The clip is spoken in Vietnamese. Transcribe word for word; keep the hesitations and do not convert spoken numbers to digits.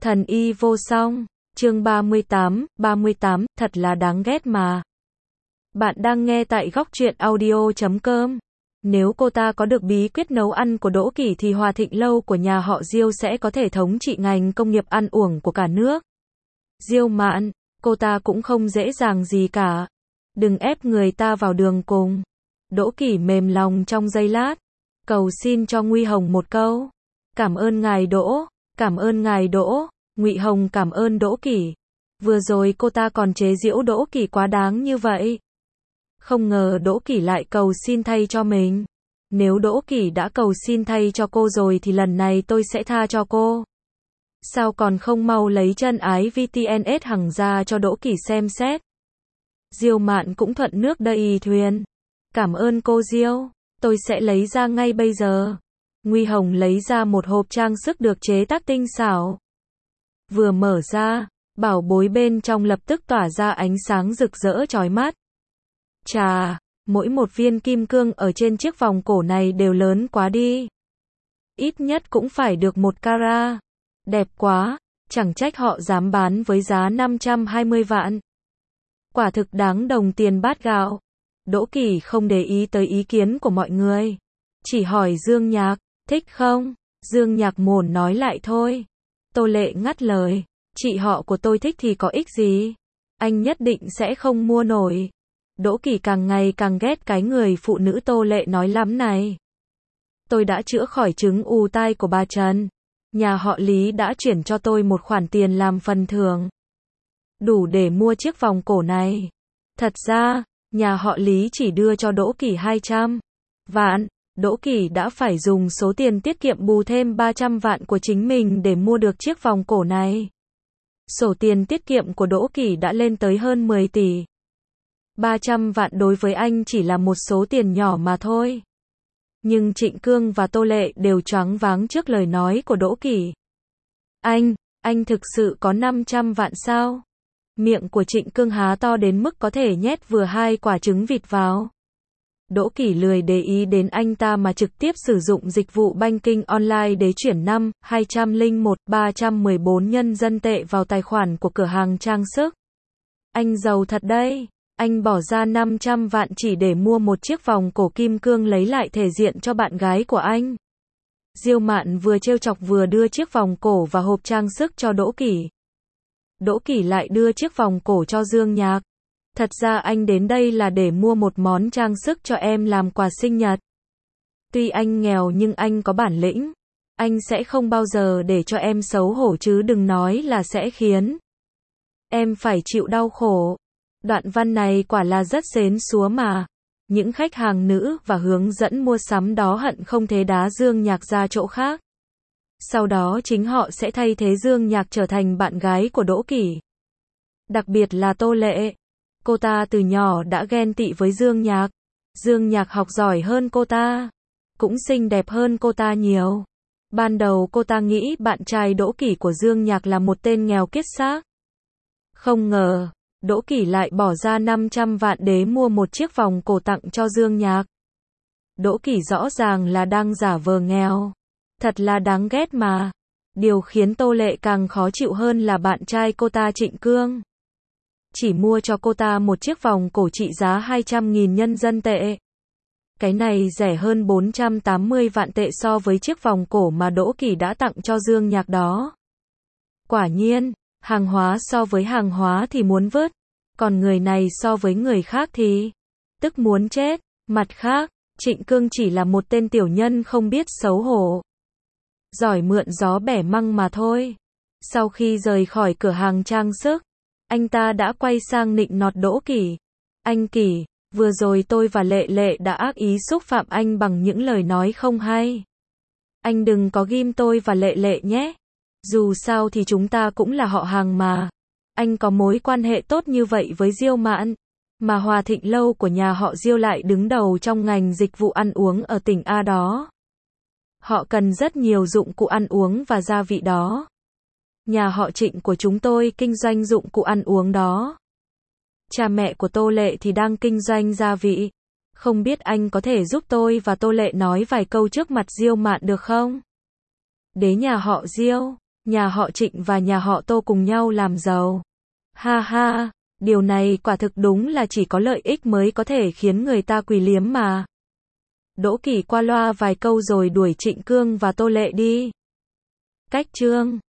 Thần y vô song, chương ba mươi tám, ba mươi tám, thật là đáng ghét mà. Bạn đang nghe tại góc truyện audio chấm com. Nếu cô ta có được bí quyết nấu ăn của Đỗ Kỷ thì Hòa Thịnh Lâu của nhà họ Diêu sẽ có thể thống trị ngành công nghiệp ăn uổng của cả nước. Diêu Mạn, cô ta cũng không dễ dàng gì cả. Đừng ép người ta vào đường cùng. Đỗ Kỷ mềm lòng trong giây lát. Cầu xin cho Nguy Hồng một câu. Cảm ơn ngài Đỗ, cảm ơn ngài Đỗ. Ngụy Hồng cảm ơn Đỗ Kỷ. Vừa rồi cô ta còn chế giễu Đỗ Kỷ quá đáng như vậy. Không ngờ Đỗ Kỷ lại cầu xin thay cho mình. Nếu Đỗ Kỷ đã cầu xin thay cho cô rồi thì lần này tôi sẽ tha cho cô. Sao còn không mau lấy chân ái vê tê en ét hằng ra cho Đỗ Kỷ xem xét. Diêu Mạn cũng thuận nước đẩy thuyền. Cảm ơn cô Diêu, tôi sẽ lấy ra ngay bây giờ. Nguy Hồng lấy ra một hộp trang sức được chế tác tinh xảo. Vừa mở ra, bảo bối bên trong lập tức tỏa ra ánh sáng rực rỡ chói mắt. Chà, mỗi một viên kim cương ở trên chiếc vòng cổ này đều lớn quá đi. Ít nhất cũng phải được một carat. Đẹp quá, chẳng trách họ dám bán với giá năm trăm hai mươi vạn. Quả thực đáng đồng tiền bát gạo. Đỗ Kỷ không để ý tới ý kiến của mọi người. Chỉ hỏi Dương Nhạc, thích không? Dương Nhạc mồn nói lại thôi. Tô Lệ ngắt lời, chị họ của tôi thích thì có ích gì? Anh nhất định sẽ không mua nổi. Đỗ Kỷ càng ngày càng ghét cái người phụ nữ Tô Lệ nói lắm này. Tôi đã chữa khỏi chứng ù tai của bà Trần. Nhà họ Lý đã chuyển cho tôi một khoản tiền làm phần thưởng. Đủ để mua chiếc vòng cổ này. Thật ra, nhà họ Lý chỉ đưa cho Đỗ Kỷ hai trăm vạn. Đỗ Kỷ đã phải dùng số tiền tiết kiệm bù thêm ba trăm vạn của chính mình để mua được chiếc vòng cổ này. Sổ tiền tiết kiệm của Đỗ Kỷ đã lên tới hơn mười tỷ. ba trăm vạn đối với anh chỉ là một số tiền nhỏ mà thôi. Nhưng Trịnh Cương và Tô Lệ đều choáng váng trước lời nói của Đỗ Kỷ. Anh, anh thực sự có năm trăm vạn sao? Miệng của Trịnh Cương há to đến mức có thể nhét vừa hai quả trứng vịt vào. Đỗ Kỷ lười để ý đến anh ta mà trực tiếp sử dụng dịch vụ banking online để chuyển năm, hai trăm lẻ một, ba trăm mười bốn nhân dân tệ vào tài khoản của cửa hàng trang sức. Anh giàu thật đấy. Anh bỏ ra năm trăm vạn chỉ để mua một chiếc vòng cổ kim cương lấy lại thể diện cho bạn gái của anh. Diêu Mạn vừa trêu chọc vừa đưa chiếc vòng cổ và hộp trang sức cho Đỗ Kỷ. Đỗ Kỷ lại đưa chiếc vòng cổ cho Dương Nhạc. Thật ra anh đến đây là để mua một món trang sức cho em làm quà sinh nhật. Tuy anh nghèo nhưng anh có bản lĩnh. Anh sẽ không bao giờ để cho em xấu hổ chứ đừng nói là sẽ khiến em phải chịu đau khổ. Đoạn văn này quả là rất xến xúa mà. Những khách hàng nữ và hướng dẫn mua sắm đó hận không thể đá Dương Nhạc ra chỗ khác. Sau đó chính họ sẽ thay thế Dương Nhạc trở thành bạn gái của Đỗ Kỷ. Đặc biệt là Tô Lệ. Cô ta từ nhỏ đã ghen tị với Dương Nhạc. Dương Nhạc học giỏi hơn cô ta. Cũng xinh đẹp hơn cô ta nhiều. Ban đầu cô ta nghĩ bạn trai Đỗ Kỷ của Dương Nhạc là một tên nghèo kiết xác. Không ngờ, Đỗ Kỷ lại bỏ ra năm trăm vạn để mua một chiếc vòng cổ tặng cho Dương Nhạc. Đỗ Kỷ rõ ràng là đang giả vờ nghèo. Thật là đáng ghét mà. Điều khiến Tô Lệ càng khó chịu hơn là bạn trai cô ta Trịnh Cương. Chỉ mua cho cô ta một chiếc vòng cổ trị giá hai trăm nghìn nhân dân tệ. Cái này rẻ hơn bốn trăm tám mươi vạn tệ so với chiếc vòng cổ mà Đỗ Kỷ đã tặng cho Dương Nhạc đó. Quả nhiên, hàng hóa so với hàng hóa thì muốn vứt. Còn người này so với người khác thì tức muốn chết. Mặt khác, Trịnh Cương chỉ là một tên tiểu nhân không biết xấu hổ. Giỏi mượn gió bẻ măng mà thôi. Sau khi rời khỏi cửa hàng trang sức, anh ta đã quay sang nịnh nọt Đỗ Kỷ. Anh Kỷ, vừa rồi tôi và Lệ Lệ đã ác ý xúc phạm anh bằng những lời nói không hay. Anh đừng có ghim tôi và Lệ Lệ nhé. Dù sao thì chúng ta cũng là họ hàng mà. Anh có mối quan hệ tốt như vậy với Diêu Mạn. Mà Hòa Thịnh Lâu của nhà họ Diêu lại đứng đầu trong ngành dịch vụ ăn uống ở tỉnh A đó. Họ cần rất nhiều dụng cụ ăn uống và gia vị đó. Nhà họ Trịnh của chúng tôi kinh doanh dụng cụ ăn uống đó. Cha mẹ của Tô Lệ thì đang kinh doanh gia vị. Không biết anh có thể giúp tôi và Tô Lệ nói vài câu trước mặt Diêu Mạn được không? Đế nhà họ Diêu, nhà họ Trịnh và nhà họ Tô cùng nhau làm giàu. Ha ha, điều này quả thực đúng là chỉ có lợi ích mới có thể khiến người ta quỳ liếm mà. Đỗ Kỳ qua loa vài câu rồi đuổi Trịnh Cương và Tô Lệ đi. Cách chương